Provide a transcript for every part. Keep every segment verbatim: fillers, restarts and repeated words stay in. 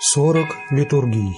Сорок литургий.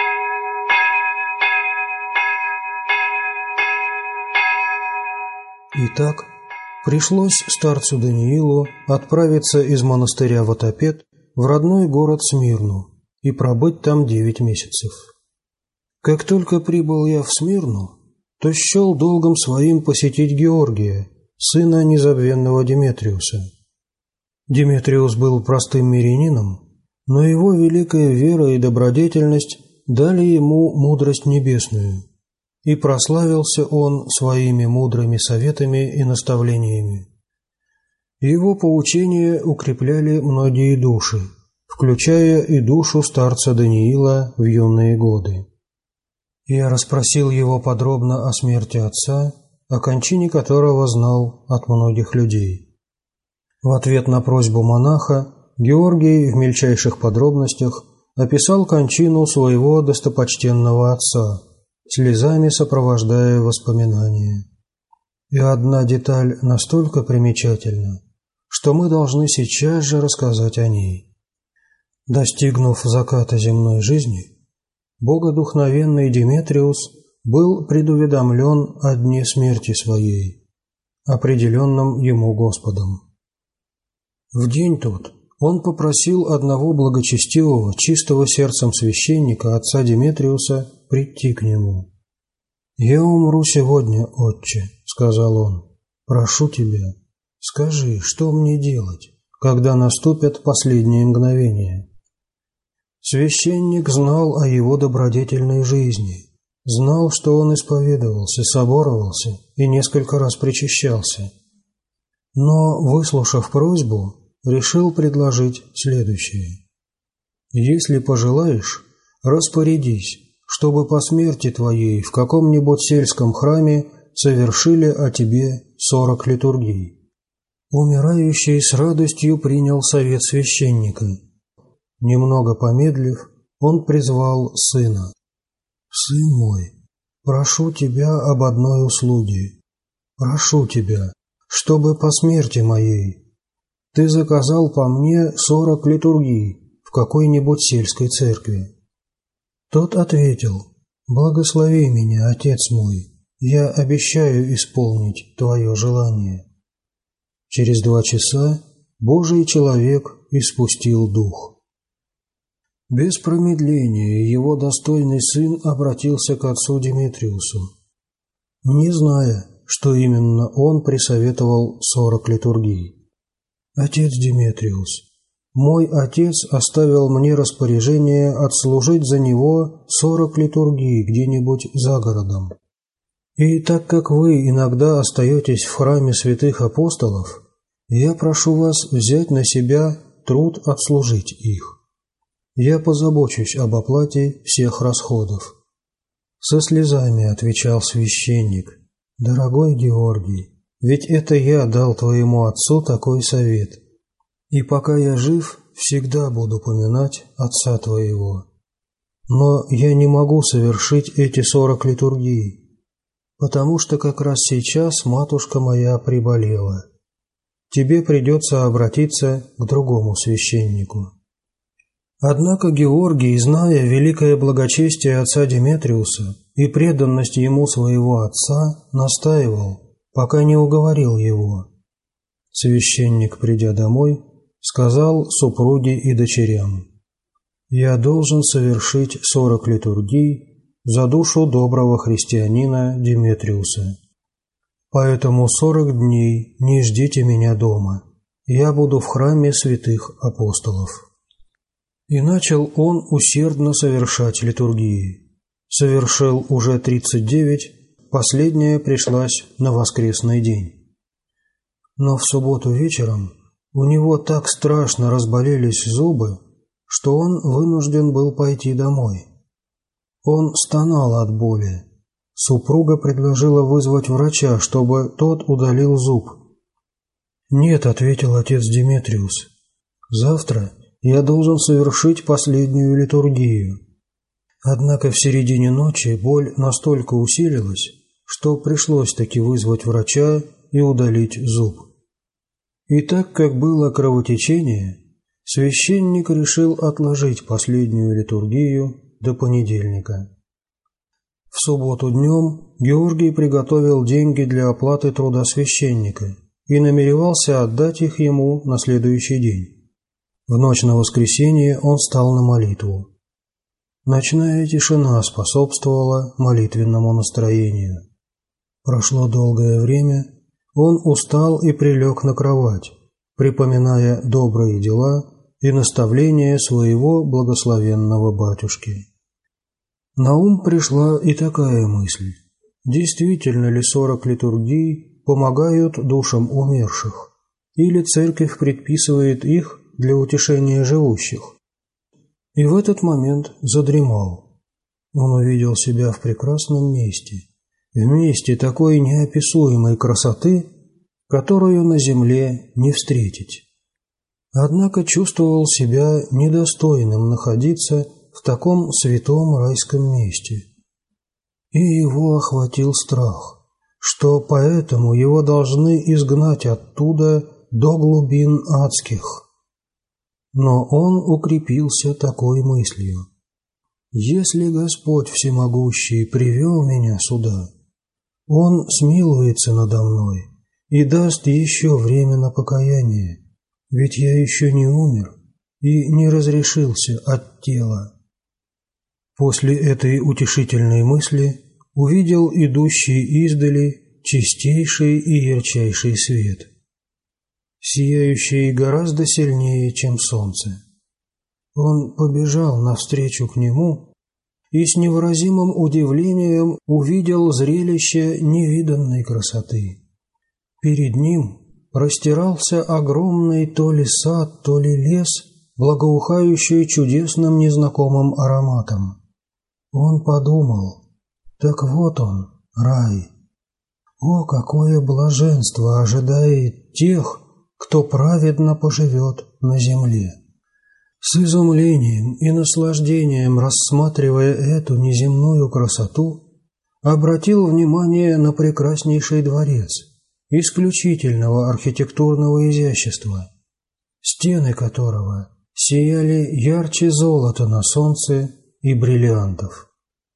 Итак, пришлось старцу Даниилу отправиться из монастыря Ватопед в родной город Смирну и пробыть там девять месяцев. Как только прибыл я в Смирну, то счел долгом своим посетить Георгия, сына незабвенного Деметриуса. Деметриус был простым мирянином, но его великая вера и добродетельность дали ему мудрость небесную, и прославился он своими мудрыми советами и наставлениями. Его поучения укрепляли многие души, включая и душу старца Даниила в юные годы. Я расспросил его подробно о смерти отца, о кончине которого знал от многих людей. В ответ на просьбу монаха Георгий в мельчайших подробностях описал кончину своего достопочтенного отца, слезами сопровождая воспоминания. И одна деталь настолько примечательна, что мы должны сейчас же рассказать о ней. Достигнув заката земной жизни, богодухновенный Деметриус был предуведомлен о дне смерти своей, определенном ему Господом. В день тот он попросил одного благочестивого, чистого сердцем священника, отца Деметриуса, прийти к нему. «Я умру сегодня, отче», — сказал он. «Прошу тебя, скажи, что мне делать, когда наступят последние мгновения?» Священник знал о его добродетельной жизни, знал, что он исповедовался, соборовался и несколько раз причащался. Но, выслушав просьбу, решил предложить следующее. «Если пожелаешь, распорядись, чтобы по смерти твоей в каком-нибудь сельском храме совершили о тебе сорок литургий». Умирающий с радостью принял совет священника. Немного помедлив, он призвал сына. «Сын мой, прошу тебя об одной услуге. Прошу тебя, чтобы по смерти моей ты заказал по мне сорок литургий в какой-нибудь сельской церкви». Тот ответил: «Благослови меня, отец мой, я обещаю исполнить твое желание». Через два часа Божий человек испустил дух. Без промедления его достойный сын обратился к отцу Деметриусу, не зная, что именно он присоветовал сорок литургий. «Отец Деметриус, мой отец оставил мне распоряжение отслужить за него сорок литургий где-нибудь за городом. И так как вы иногда остаетесь в храме святых апостолов, я прошу вас взять на себя труд отслужить их. Я позабочусь об оплате всех расходов». Со слезами отвечал священник: «Дорогой Георгий, ведь это я дал твоему отцу такой совет, и пока я жив, всегда буду поминать отца твоего. Но я не могу совершить эти сорок литургий, потому что как раз сейчас матушка моя приболела. Тебе придется обратиться к другому священнику». Однако Георгий, зная великое благочестие отца Деметриуса и преданность ему своего отца, настаивал, пока не уговорил его. Священник, придя домой, сказал супруге и дочерям: «Я должен совершить сорок литургий за душу доброго христианина Деметриуса. Поэтому сорок дней не ждите меня дома, я буду в храме святых апостолов». И начал он усердно совершать литургии. Совершил уже тридцать девять, последняя пришлась на воскресный день. Но в субботу вечером у него так страшно разболелись зубы, что он вынужден был пойти домой. Он стонал от боли. Супруга предложила вызвать врача, чтобы тот удалил зуб. «Нет», — ответил отец Деметриус, — «завтра я должен совершить последнюю литургию». Однако в середине ночи боль настолько усилилась, что пришлось таки вызвать врача и удалить зуб. И так как было кровотечение, священник решил отложить последнюю литургию до понедельника. В субботу днем Георгий приготовил деньги для оплаты труда священника и намеревался отдать их ему на следующий день. В ночь на воскресенье он встал на молитву. Ночная тишина способствовала молитвенному настроению. Прошло долгое время, он устал и прилег на кровать, припоминая добрые дела и наставления своего благословенного батюшки. На ум пришла и такая мысль: действительно ли сорок литургий помогают душам умерших, или церковь предписывает их для утешения живущих? И в этот момент задремал. Он увидел себя в прекрасном месте, в месте такой неописуемой красоты, которую на земле не встретить. Однако чувствовал себя недостойным находиться в таком святом райском месте. И его охватил страх, что поэтому его должны изгнать оттуда до глубин адских. Но он укрепился такой мыслью: если Господь Всемогущий привел меня сюда, Он смилуется надо мной и даст еще время на покаяние, ведь я еще не умер и не разрешился от тела. После этой утешительной мысли увидел идущий издали чистейший и ярчайший свет, сияющий гораздо сильнее, чем солнце. Он побежал навстречу к нему и с невыразимым удивлением увидел зрелище невиданной красоты. Перед ним простирался огромный то ли сад, то ли лес, благоухающий чудесным незнакомым ароматом. Он подумал: так вот он, рай. О, какое блаженство ожидает тех, кто праведно поживет на земле! С изумлением и наслаждением рассматривая эту неземную красоту, обратил внимание на прекраснейший дворец, исключительного архитектурного изящества, стены которого сияли ярче золота на солнце и бриллиантов.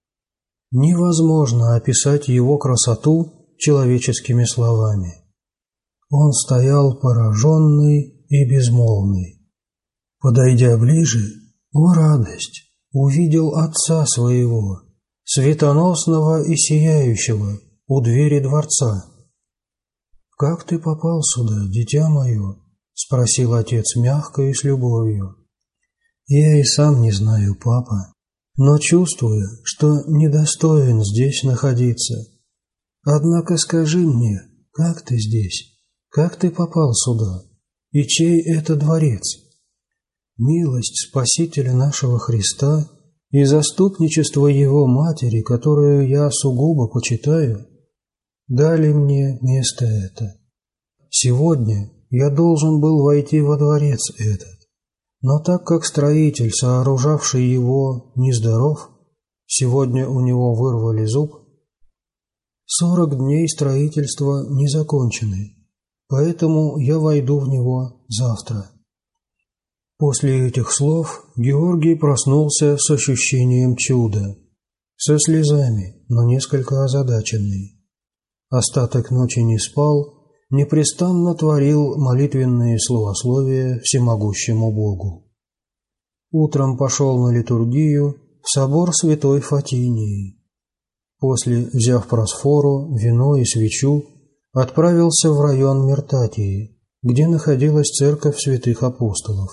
Невозможно описать его красоту человеческими словами. Он стоял пораженный и безмолвный. Подойдя ближе, о радость, увидел отца своего, светоносного и сияющего, у двери дворца. «Как ты попал сюда, дитя мое?» — спросил отец мягко и с любовью. «Я и сам не знаю, папа, но чувствую, что недостоин здесь находиться. Однако скажи мне, как ты здесь, как ты попал сюда, и чей это дворец?» Милость Спасителя нашего Христа и заступничество Его Матери, которую я сугубо почитаю, дали мне место это. Сегодня я должен был войти во дворец этот, но так как строитель, сооружавший его, нездоров, сегодня у него вырвали зуб, сорок дней строительства не закончены, поэтому я войду в него завтра. После этих слов Георгий проснулся с ощущением чуда, со слезами, но несколько озадаченный. Остаток ночи не спал, непрестанно творил молитвенные словословия всемогущему Богу. Утром пошел на литургию в собор святой Фатинии. После, взяв просфору, вино и свечу, отправился в район Миртатии, где находилась церковь святых апостолов.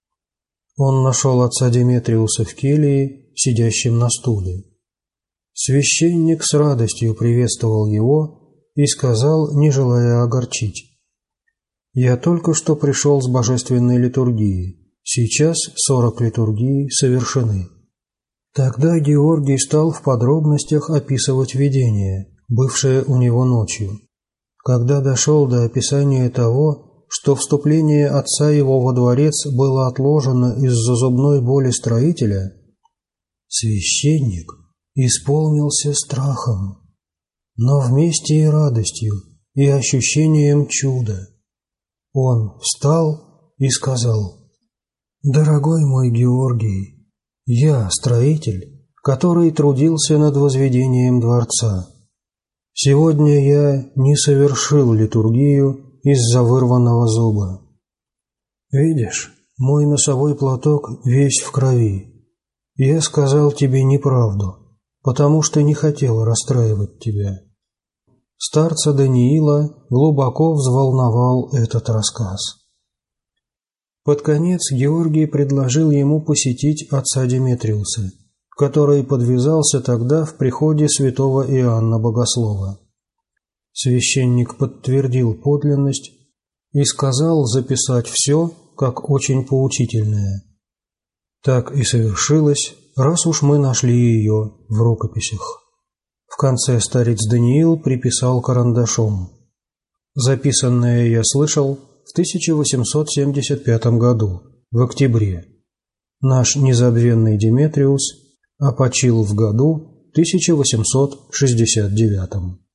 Он нашел отца Деметриуса в келье, сидящим на стуле. Священник с радостью приветствовал его и сказал, не желая огорчить: «Я только что пришел с божественной литургии, сейчас сорок литургий совершены». Тогда Георгий стал в подробностях описывать видение, бывшее у него ночью. Когда дошел до описания того, что вступление отца его во дворец было отложено из-за зубной боли строителя, священник исполнился страхом, но вместе и радостью, и ощущением чуда. Он встал и сказал: Дорогой мой Георгий, я строитель, который трудился над возведением дворца. Сегодня я не совершил литургию из-за вырванного зуба. Видишь, мой носовой платок весь в крови. Я сказал тебе неправду, потому что не хотел расстраивать тебя. Старца Даниила глубоко взволновал этот рассказ. Под конец Георгий предложил ему посетить отца Деметриуса, который подвязался тогда в приходе святого Иоанна Богослова. Священник подтвердил подлинность и сказал записать все как очень поучительное. Так и совершилось, раз уж мы нашли ее в рукописях. В конце старец Даниил приписал карандашом. Записанное я слышал в тысяча восемьсот семьдесят пятом году, в октябре. Наш незабвенный Деметриус опочил в году тысяча восемьсот шестьдесят девятом.